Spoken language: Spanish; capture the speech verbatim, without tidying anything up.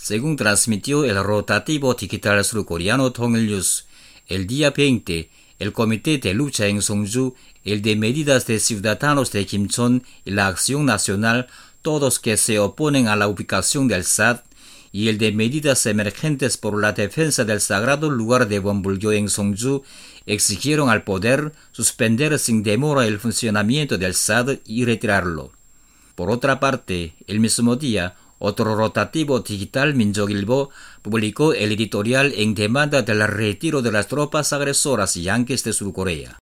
según transmitió el rotativo digital surcoreano Tongil-News. El día veinte, el Comité de Lucha en Songju, el de Medidas de Ciudadanos de Kimchon y la Acción Nacional, todos que se oponen a la ubicación del S A D, y el de Medidas Emergentes por la Defensa del Sagrado Lugar de Wonbulgyo en Songju, exigieron al poder suspender sin demora el funcionamiento del S A D y retirarlo. Por otra parte, el mismo día, otro rotativo digital, Minjok-ilbo, publicó el editorial en demanda del retiro de las tropas agresoras yanquis de Surcorea.